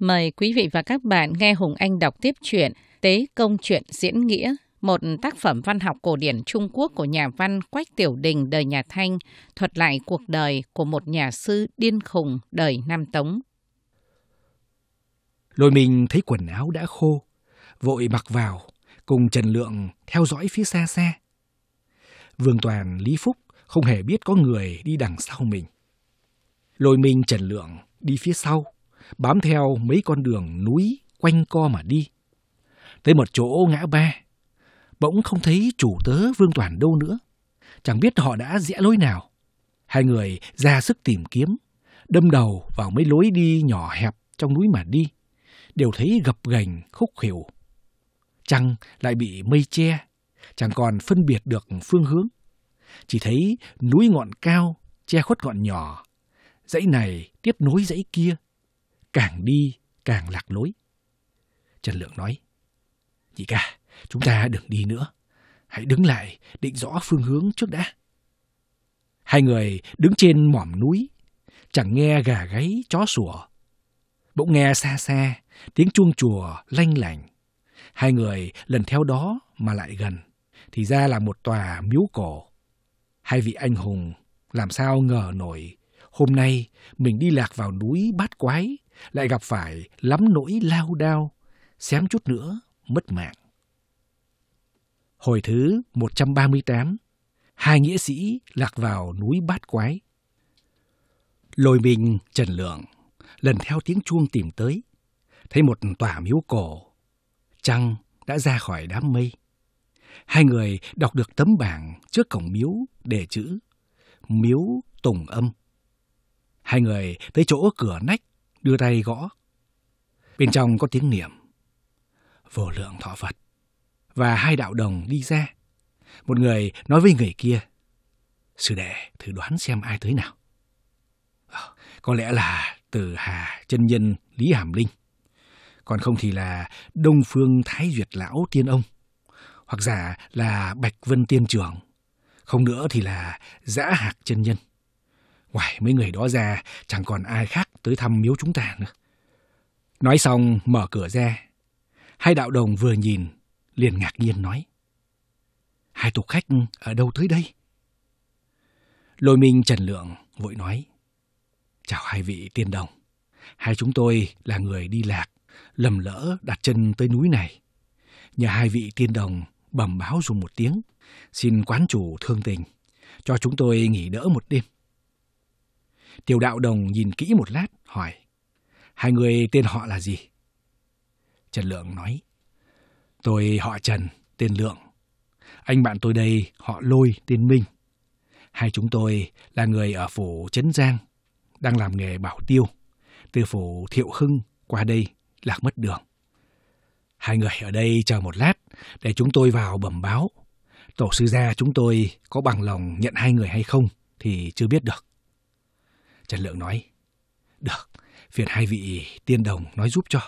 Mời quý vị và các bạn nghe Hùng Anh đọc tiếp truyện Tế Công Truyện Diễn Nghĩa, một tác phẩm văn học cổ điển Trung Quốc của nhà văn Quách Tiểu Đình đời nhà Thanh, thuật lại cuộc đời của một nhà sư điên khùng đời Nam Tống. Lôi Minh thấy quần áo đã khô, vội mặc vào, cùng Trần Lượng theo dõi phía xa xa. Vương Toàn, Lý Phúc không hề biết có người đi đằng sau mình. Lôi Minh, Trần Lượng đi phía sau, bám theo mấy con đường núi quanh co mà đi. Tới một chỗ ngã ba, bỗng không thấy chủ tớ Vương Toàn đâu nữa. Chẳng biết họ đã rẽ lối nào. Hai người ra sức tìm kiếm, đâm đầu vào mấy lối đi nhỏ hẹp trong núi mà đi. Đều thấy gập ghềnh khúc khuỷu. Trăng lại bị mây che, chẳng còn phân biệt được phương hướng. Chỉ thấy núi ngọn cao che khuất ngọn nhỏ, dãy này tiếp nối dãy kia, càng đi càng lạc lối. Trần Lượng nói: "Nhị ca, chúng ta đừng đi nữa, hãy đứng lại định rõ phương hướng trước đã." Hai người đứng trên mỏm núi, chẳng nghe gà gáy chó sủa. Bỗng nghe xa xa tiếng chuông chùa lanh lảnh. Hai người lần theo đó mà lại gần, thì ra là một tòa miếu cổ. Hai vị anh hùng làm sao ngờ nổi hôm nay mình đi lạc vào núi Bát Quái, lại gặp phải lắm nỗi lao đao, xém chút nữa mất mạng. Hồi thứ 138, hai nghĩa sĩ lạc vào núi Bát Quái. Lôi Minh, Trần Lượng lần theo tiếng chuông tìm tới, thấy một tòa miếu cổ. Trăng đã ra khỏi đám mây. Hai người đọc được tấm bảng trước cổng miếu đề chữ Miếu Tùng Âm. Hai người tới chỗ cửa nách, đưa tay gõ. Bên trong có tiếng niệm Vô Lượng Thọ Phật. Và hai đạo đồng đi ra. Một người nói với người kia: "Sư đệ thử đoán xem ai tới nào." Có lẽ là Từ Hà chân nhân Lý Hàm Linh, còn không thì là Đông Phương Thái Duyệt Lão Tiên Ông, hoặc giả là Bạch Vân Tiên Trưởng, không nữa thì là Dã Hạc chân nhân. Ngoài mấy người đó ra, chẳng còn ai khác tới thăm miếu chúng ta nữa. Nói xong mở cửa ra. Hai đạo đồng vừa nhìn liền ngạc nhiên nói: "Hai tục khách ở đâu tới đây?" Lôi Minh, Trần Lượng vội nói: "Chào hai vị tiên đồng. Hai chúng tôi là người đi lạc, lầm lỡ đặt chân tới núi này. Nhờ hai vị tiên đồng bẩm báo dùm một tiếng, xin quán chủ thương tình, cho chúng tôi nghỉ đỡ một đêm." Tiểu đạo đồng nhìn kỹ một lát, hỏi: "Hai người tên họ là gì?" Trần Lượng nói: "Tôi họ Trần, tên Lượng. Anh bạn tôi đây họ Lôi, tên Minh. Hai chúng tôi là người ở phủ Trấn Giang, đang làm nghề bảo tiêu. Từ phủ Thiệu Hưng qua đây lạc mất đường. Hai người ở đây chờ một lát để chúng tôi vào bẩm báo. Tổ sư gia chúng tôi có bằng lòng nhận hai người hay không thì chưa biết được." Trần Lượng nói: "Được, phiền hai vị tiên đồng nói giúp cho."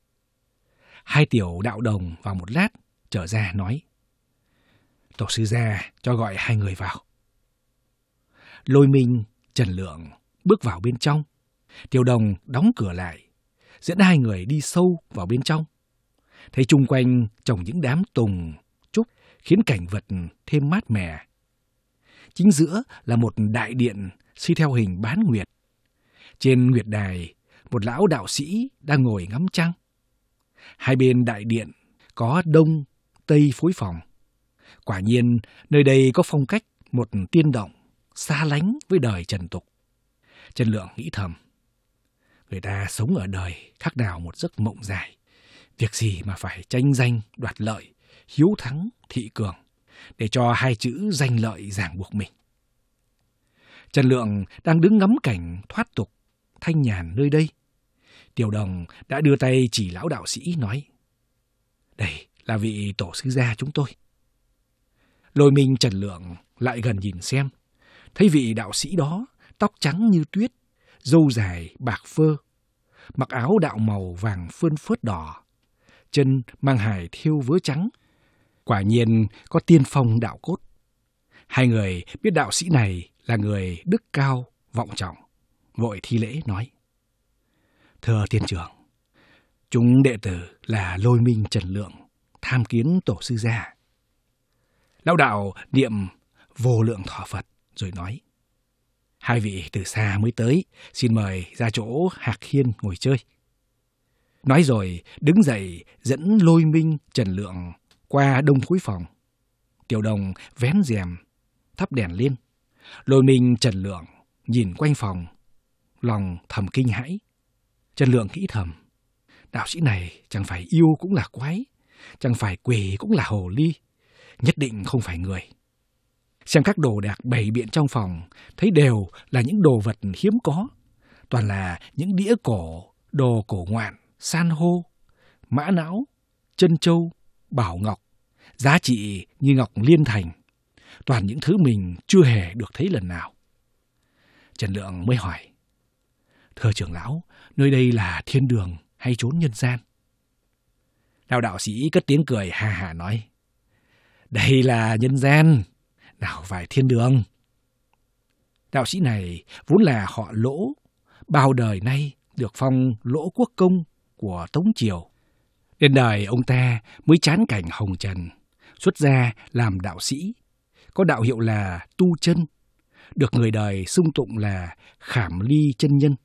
Hai tiểu đạo đồng vào một lát trở ra nói: "Tổ sư gia cho gọi hai người vào." Lôi Minh, Trần Lượng bước vào bên trong. Tiểu đồng đóng cửa lại, dẫn hai người đi sâu vào bên trong. Thấy chung quanh trồng những đám tùng, trúc khiến cảnh vật thêm mát mẻ. Chính giữa là một đại điện xây theo hình bán nguyệt. Trên nguyệt đài, một lão đạo sĩ đang ngồi ngắm trăng. Hai bên đại điện có đông, tây phối phòng. Quả nhiên nơi đây có phong cách một tiên động, xa lánh với đời trần tục. Trần Lượng nghĩ thầm: người ta sống ở đời khác nào một giấc mộng dài. Việc gì mà phải tranh danh, đoạt lợi, hiếu thắng, thị cường, để cho hai chữ danh lợi ràng buộc mình. Trần Lượng đang đứng ngắm cảnh thoát tục, thanh nhàn nơi đây. Tiểu đồng đã đưa tay chỉ lão đạo sĩ nói: "Đây là vị tổ sư gia chúng tôi." Lôi Minh, Trần Lượng lại gần nhìn xem. Thấy vị đạo sĩ đó tóc trắng như tuyết, râu dài bạc phơ, mặc áo đạo màu vàng phơn phớt đỏ, chân mang hài thêu vớ trắng. Quả nhiên có tiên phong đạo cốt. Hai người biết đạo sĩ này là người đức cao vọng trọng, vội thi lễ nói: "Thưa tiên trưởng, Chúng đệ tử là Lôi Minh, Trần Lượng tham kiến tổ sư gia. Lão đạo niệm vô lượng thọ Phật rồi nói: hai vị từ xa mới tới, xin mời ra chỗ Hạc Hiên ngồi chơi. Nói rồi đứng dậy dẫn Lôi Minh, Trần Lượng qua đông cuối phòng. Tiểu Đồng vén rèm, thắp đèn lên. Lôi Minh, Trần Lượng nhìn quanh phòng, lòng thầm kinh hãi. Trần Lượng nghĩ thầm: đạo sĩ này chẳng phải yêu cũng là quái, chẳng phải quỷ cũng là hồ ly, nhất định không phải người. Xem các đồ đạc bày biện trong phòng, thấy đều là những đồ vật hiếm có, toàn là những đĩa cổ, đồ cổ ngoạn, san hô, mã não, trân châu, bảo ngọc, giá trị như ngọc liên thành, toàn những thứ mình chưa hề được thấy lần nào. Trần Lượng mới hỏi: thưa trưởng lão, nơi đây là thiên đường hay chốn nhân gian? Lão đạo sĩ cất tiếng cười ha hả nói: đây là nhân gian, nào phải thiên đường. Đạo sĩ này vốn là họ Lỗ, bao đời nay được phong Lỗ Quốc Công của Tống Triều. Đến đời ông ta mới chán cảnh hồng trần, xuất gia làm đạo sĩ, có đạo hiệu là Tu Chân, được người đời xưng tụng là Khảm Ly chân nhân.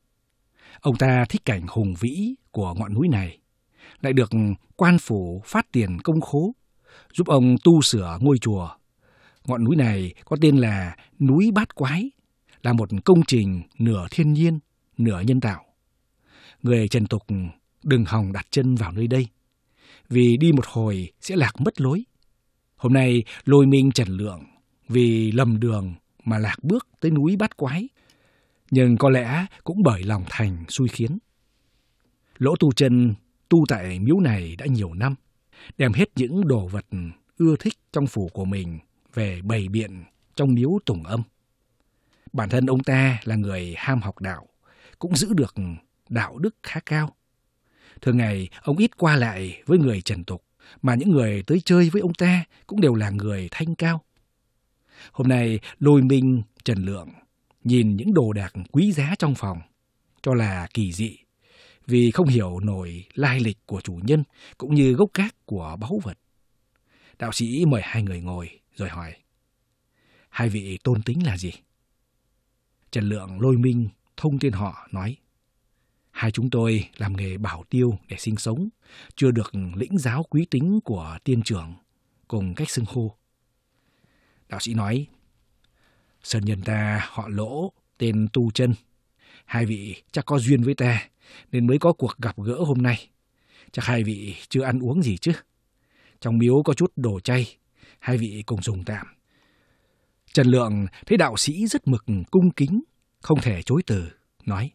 Ông ta thích cảnh hùng vĩ của ngọn núi này, lại được quan phủ phát tiền công khố, giúp ông tu sửa ngôi chùa. Ngọn núi này có tên là núi Bát Quái, là một công trình nửa thiên nhiên, nửa nhân tạo. Người trần tục đừng hòng đặt chân vào nơi đây, vì đi một hồi sẽ lạc mất lối. Hôm nay Lôi Minh, Trần Lượng vì lầm đường mà lạc bước tới núi Bát Quái, nhưng có lẽ cũng bởi lòng thành xui khiến. Lỗ Tu Chân tu tại miếu này đã nhiều năm, đem hết những đồ vật ưa thích trong phủ của mình về bày biện trong miếu tùng âm. Bản thân ông ta là người ham học đạo, cũng giữ được đạo đức khá cao. Thường ngày ông ít qua lại với người trần tục, mà những người tới chơi với ông ta cũng đều là người thanh cao. Hôm nay Lôi Minh, Trần Lượng nhìn những đồ đạc quý giá trong phòng cho là kỳ dị, vì không hiểu nổi lai lịch của chủ nhân cũng như gốc gác của báu vật. Đạo sĩ mời hai người ngồi rồi hỏi: hai vị tôn tính là gì? Trần Lượng, Lôi Minh thông tên họ nói: hai chúng tôi làm nghề bảo tiêu để sinh sống, chưa được lĩnh giáo quý tính của tiên trưởng cùng cách xưng hô. Đạo sĩ nói: sơn nhân ta họ Lỗ, tên Tu Chân. Hai vị chắc có duyên với ta nên mới có cuộc gặp gỡ hôm nay. Chắc hai vị chưa ăn uống gì chứ? Trong miếu có chút đồ chay, hai vị cùng dùng tạm. Trần Lượng thấy đạo sĩ rất mực cung kính, không thể chối từ, nói: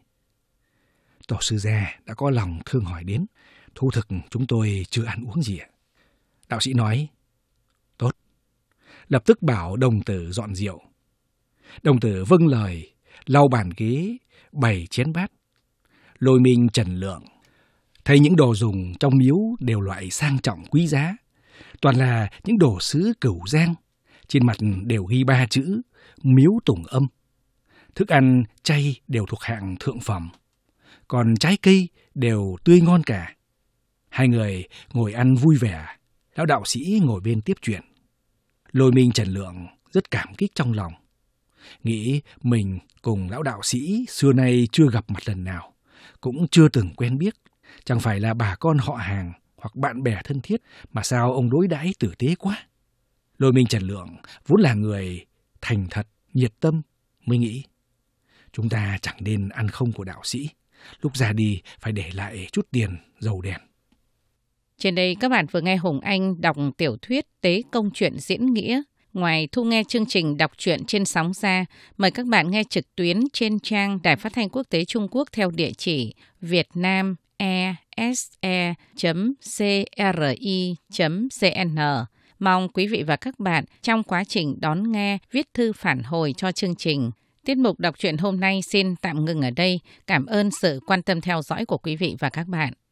tổ sư gia đã có lòng thương hỏi đến, thú thực chúng tôi chưa ăn uống gì ạ. Đạo sĩ nói: tốt. Lập tức bảo đồng tử dọn rượu. Đồng tử vâng lời, lau bàn ghế, bày chén bát. Lôi Minh, Trần Lượng thấy những đồ dùng trong miếu đều loại sang trọng quý giá, toàn là những đồ sứ Cửu Giang, trên mặt đều ghi 3 chữ miếu tùng âm. Thức ăn chay đều thuộc hạng thượng phẩm, còn trái cây đều tươi ngon cả. Hai người ngồi ăn vui vẻ, lão đạo sĩ ngồi bên tiếp chuyện. Lôi Minh, Trần Lượng rất cảm kích trong lòng, nghĩ mình cùng lão đạo sĩ xưa nay chưa gặp mặt lần nào, cũng chưa từng quen biết, chẳng phải là bà con họ hàng hoặc bạn bè thân thiết, mà sao ông đối đãi tử tế quá. Lôi Minh, Trần Lượng vốn là người thành thật, nhiệt tâm, mới nghĩ chúng ta chẳng nên ăn không của đạo sĩ, lúc ra đi phải để lại chút tiền dầu đèn. Trên đây các bạn vừa nghe Hùng Anh đọc tiểu thuyết Tế Công Truyện Diễn Nghĩa. Ngoài thu nghe chương trình đọc truyện trên sóng ra, mời các bạn nghe trực tuyến trên trang Đài Phát thanh Quốc tế Trung Quốc theo địa chỉ vietnamese.cri.cn. Mong quý vị và các bạn trong quá trình đón nghe viết thư phản hồi cho chương trình. Tiết mục đọc truyện hôm nay xin tạm ngừng ở đây. Cảm ơn sự quan tâm theo dõi của quý vị và các bạn.